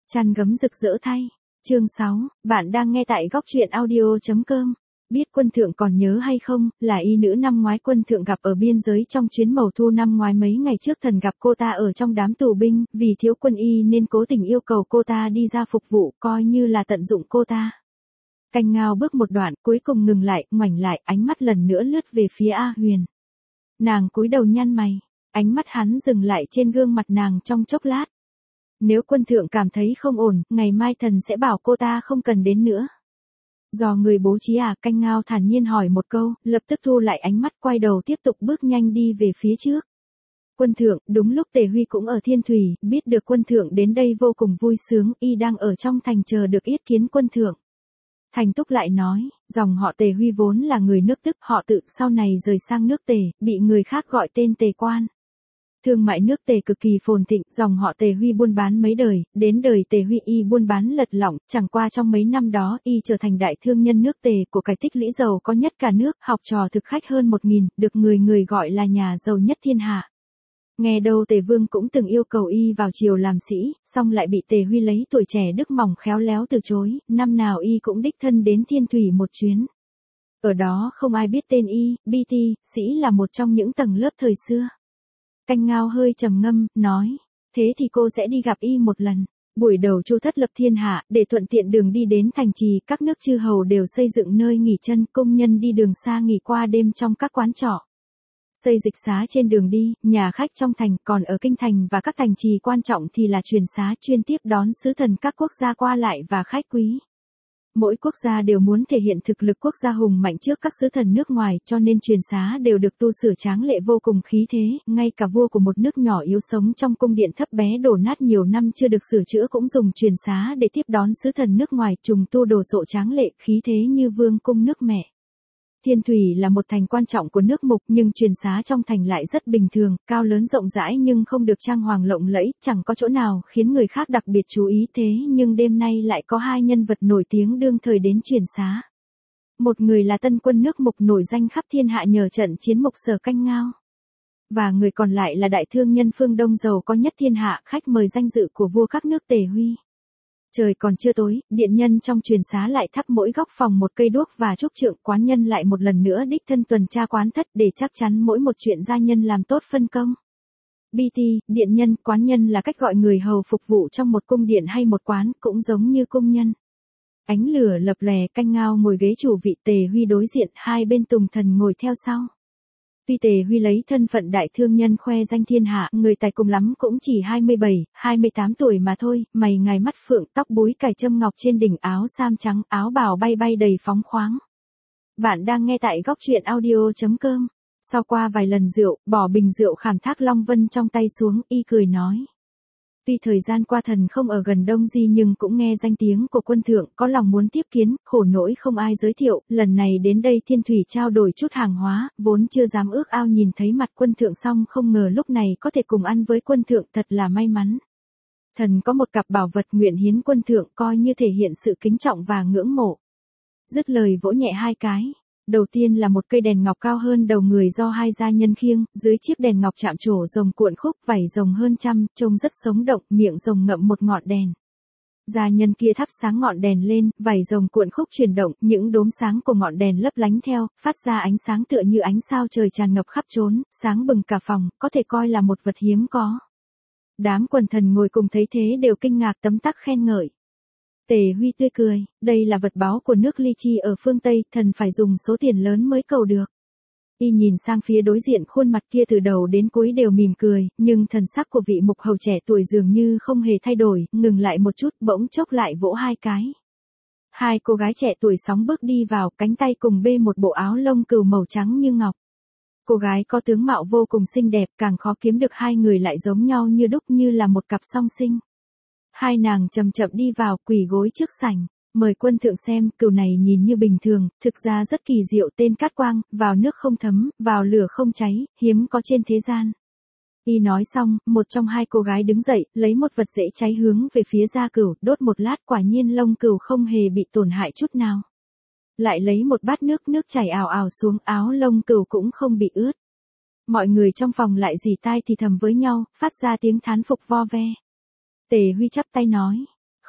Chăn gấm rực rỡ thay. Chương 6, bạn đang nghe tại góc truyện audio.com. Biết quân thượng còn nhớ hay không, là y nữ năm ngoái quân thượng gặp ở biên giới trong chuyến mầu thu năm ngoái, mấy ngày trước thần gặp cô ta ở trong đám tù binh, vì thiếu quân y nên cố tình yêu cầu cô ta đi ra phục vụ, coi như là tận dụng cô ta. Canh Ngao bước một đoạn, cuối cùng ngừng lại, ngoảnh lại, ánh mắt lần nữa lướt về phía A Huyền. Nàng cúi đầu nhăn mày, ánh mắt hắn dừng lại trên gương mặt nàng trong chốc lát. Nếu quân thượng cảm thấy không ổn, ngày mai thần sẽ bảo cô ta không cần đến nữa. Do người bố trí à? Canh Ngao thản nhiên hỏi một câu, lập tức thu lại ánh mắt, quay đầu tiếp tục bước nhanh đi về phía trước. Quân thượng, đúng lúc Tề Huy cũng ở Thiên Thủy, biết được quân thượng đến đây vô cùng vui sướng, y đang ở trong thành chờ được yết kiến quân thượng. Thành Túc lại nói, dòng họ Tề Huy vốn là người nước Tức, họ Tự, sau này rời sang nước Tề, bị người khác gọi tên Tề Quan. Thương mại nước Tề cực kỳ phồn thịnh, dòng họ Tề Huy buôn bán mấy đời, đến đời Tề Huy y buôn bán lật lọng, chẳng qua trong mấy năm đó y trở thành đại thương nhân nước Tề, của cải tích lũy giàu có nhất cả nước, học trò thực khách hơn 1000, được người gọi là nhà giàu nhất thiên hạ. Nghe đâu Tề Vương cũng từng yêu cầu y vào triều làm sĩ, song lại bị Tề Huy lấy tuổi trẻ đức mỏng khéo léo từ chối, năm nào y cũng đích thân đến Thiên Thủy một chuyến. Ở đó không ai biết tên y, BT, sĩ là một trong những tầng lớp thời xưa. Canh Ngao hơi trầm ngâm, nói, thế thì cô sẽ đi gặp y một lần. Buổi đầu Chu thất lập thiên hạ, để thuận tiện đường đi đến thành trì, các nước chư hầu đều xây dựng nơi nghỉ chân, công nhân đi đường xa nghỉ qua đêm trong các quán trọ. Xây dịch xá trên đường đi, nhà khách trong thành, còn ở kinh thành và các thành trì quan trọng thì là truyền xá chuyên tiếp đón sứ thần các quốc gia qua lại và khách quý. Mỗi quốc gia đều muốn thể hiện thực lực quốc gia hùng mạnh trước các sứ thần nước ngoài, cho nên truyền xá đều được tu sửa tráng lệ vô cùng khí thế, ngay cả vua của một nước nhỏ yếu sống trong cung điện thấp bé đổ nát nhiều năm chưa được sửa chữa cũng dùng truyền xá để tiếp đón sứ thần nước ngoài, trùng tu đồ sộ tráng lệ, khí thế như vương cung nước mẹ. Thiên Thủy là một thành quan trọng của nước Mục, nhưng truyền xá trong thành lại rất bình thường, cao lớn rộng rãi nhưng không được trang hoàng lộng lẫy, chẳng có chỗ nào khiến người khác đặc biệt chú ý, thế nhưng đêm nay lại có hai nhân vật nổi tiếng đương thời đến truyền xá. Một người là tân quân nước Mục nổi danh khắp thiên hạ nhờ trận chiến Mục Sở Canh Ngao. Và người còn lại là đại thương nhân phương Đông giàu có nhất thiên hạ, khách mời danh dự của vua các nước Tề Huy. Trời còn chưa tối, điện nhân trong truyền xá lại thắp mỗi góc phòng một cây đuốc và chúc trượng, quán nhân lại một lần nữa đích thân tuần tra quán thất để chắc chắn mỗi một chuyện gia nhân làm tốt phân công. BT, điện nhân, quán nhân là cách gọi người hầu phục vụ trong một cung điện hay một quán, cũng giống như công nhân. Ánh lửa lập lè, Canh Ngao ngồi ghế chủ vị, Tề Huy đối diện, hai bên tùng thần ngồi theo sau. Tuy Tề Huy lấy thân phận đại thương nhân khoe danh thiên hạ, người tài cùng lắm cũng chỉ 27, 28 tuổi mà thôi, mày ngài mắt phượng, tóc búi cài châm ngọc trên đỉnh, áo sam trắng, áo bào bay bay đầy phóng khoáng. Bạn đang nghe tại góc truyện audio.com. Sau qua vài lần rượu, bỏ bình rượu khảm thác Long Vân trong tay xuống, y cười nói. Tuy thời gian qua thần không ở gần Đông Di nhưng cũng nghe danh tiếng của quân thượng, có lòng muốn tiếp kiến, khổ nỗi không ai giới thiệu, lần này đến đây Thiên Thủy trao đổi chút hàng hóa, vốn chưa dám ước ao nhìn thấy mặt quân thượng, xong không ngờ lúc này có thể cùng ăn với quân thượng, thật là may mắn. Thần có một cặp bảo vật nguyện hiến quân thượng, coi như thể hiện sự kính trọng và ngưỡng mộ. Dứt lời vỗ nhẹ hai cái. Đầu tiên là một cây đèn ngọc cao hơn đầu người do hai gia nhân khiêng, dưới chiếc đèn ngọc chạm trổ rồng cuộn khúc, vảy rồng hơn trăm, trông rất sống động, miệng rồng ngậm một ngọn đèn. Gia nhân kia thắp sáng ngọn đèn lên, vảy rồng cuộn khúc chuyển động, những đốm sáng của ngọn đèn lấp lánh theo, phát ra ánh sáng tựa như ánh sao trời tràn ngập khắp chốn, sáng bừng cả phòng, có thể coi là một vật hiếm có. Đám quần thần ngồi cùng thấy thế đều kinh ngạc tấm tắc khen ngợi. Tề Huy tươi cười, đây là vật báu của nước Ly Chi ở phương Tây, thần phải dùng số tiền lớn mới cầu được. Y nhìn sang phía đối diện, khuôn mặt kia từ đầu đến cuối đều mỉm cười, nhưng thần sắc của vị mục hầu trẻ tuổi dường như không hề thay đổi, ngừng lại một chút, bỗng chốc lại vỗ hai cái. Hai cô gái trẻ tuổi sóng bước đi vào, cánh tay cùng bê một bộ áo lông cừu màu trắng như ngọc. Cô gái có tướng mạo vô cùng xinh đẹp, càng khó kiếm được hai người lại giống nhau như đúc, như là một cặp song sinh. Hai nàng chậm chậm đi vào, quỳ gối trước sảnh, mời quân thượng xem, cừu này nhìn như bình thường, thực ra rất kỳ diệu, tên Cát Quang, vào nước không thấm, vào lửa không cháy, hiếm có trên thế gian. Y nói xong, một trong hai cô gái đứng dậy, lấy một vật dễ cháy hướng về phía da cừu, đốt một lát, quả nhiên lông cừu không hề bị tổn hại chút nào. Lại lấy một bát nước, nước chảy ào ào xuống, áo lông cừu cũng không bị ướt. Mọi người trong phòng lại rỉ tai thì thầm với nhau, phát ra tiếng thán phục vo ve. Tề Huy chắp tay nói,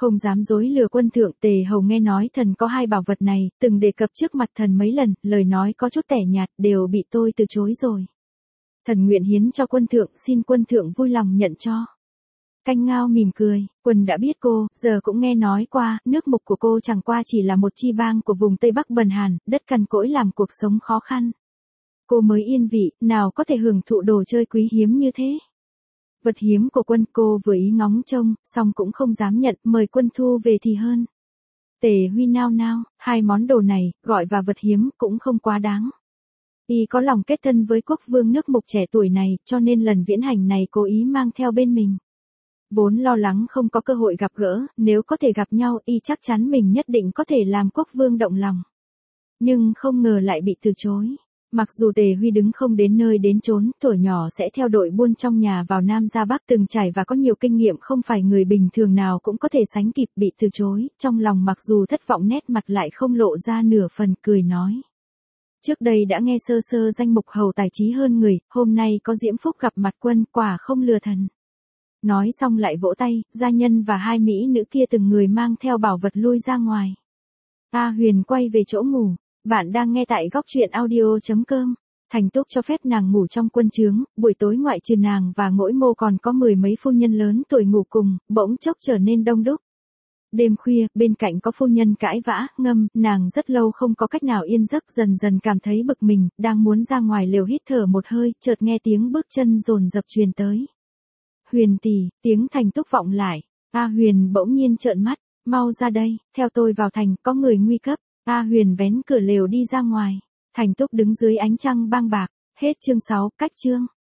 Không dám dối lừa quân thượng. Tề Hầu nghe nói thần có hai bảo vật này, từng đề cập trước mặt thần mấy lần, lời nói có chút tẻ nhạt, đều bị tôi từ chối rồi. Thần nguyện hiến cho quân thượng, xin quân thượng vui lòng nhận cho. Canh Ngao mỉm cười, quân đã biết cô, giờ cũng nghe nói qua, nước Mục của cô chẳng qua chỉ là một chi bang của vùng Tây Bắc bần hàn, đất cằn cỗi làm cuộc sống khó khăn. Cô mới yên vị, nào có thể hưởng thụ đồ chơi quý hiếm như thế. Vật hiếm của quân cô vừa ý ngóng trông, song cũng không dám nhận, mời quân thu về thì hơn. Tề Huy nao nao, hai món đồ này, gọi và vật hiếm, cũng không quá đáng. Y có lòng kết thân với quốc vương nước Mục trẻ tuổi này, cho nên lần viễn hành này cố ý mang theo bên mình. Vốn lo lắng không có cơ hội gặp gỡ, nếu có thể gặp nhau, Y chắc chắn mình nhất định có thể làm quốc vương động lòng. Nhưng không ngờ lại bị từ chối. Mặc dù Tề Huy đứng không đến nơi đến chốn, tuổi nhỏ sẽ theo đội buôn trong nhà vào Nam ra Bắc từng trải và có nhiều kinh nghiệm, không phải người bình thường nào cũng có thể sánh kịp, bị từ chối, trong lòng mặc dù thất vọng nét mặt lại không lộ ra nửa phần, cười nói. Trước đây đã nghe sơ sơ danh mục hầu tài trí hơn người, hôm nay có diễm phúc gặp mặt quân, quả không lừa thần. Nói xong lại vỗ tay, gia nhân và hai mỹ nữ kia từng người mang theo bảo vật lui ra ngoài. A Huyền quay về chỗ ngủ. Bạn đang nghe tại góc truyện audio.com. Thành Túc cho phép nàng ngủ trong quân trướng, buổi tối ngoại trừ nàng và Ngỗi Mô còn có 10 mấy phu nhân lớn tuổi ngủ cùng, bỗng chốc trở nên đông đúc. Đêm khuya, bên cạnh có phu nhân cãi vã, ngâm, nàng rất lâu không có cách nào yên giấc, dần dần cảm thấy bực mình, đang muốn ra ngoài lều hít thở một hơi, chợt nghe tiếng bước chân dồn dập truyền tới. Huyền tỷ, tiếng Thành Túc vọng lại. A Huyền bỗng nhiên trợn mắt, mau ra đây, theo tôi vào thành, có người nguy cấp. A Huyền vén cửa lều đi ra ngoài. Thành Túc đứng dưới ánh trăng bang bạc. Hết chương 6, cách chương.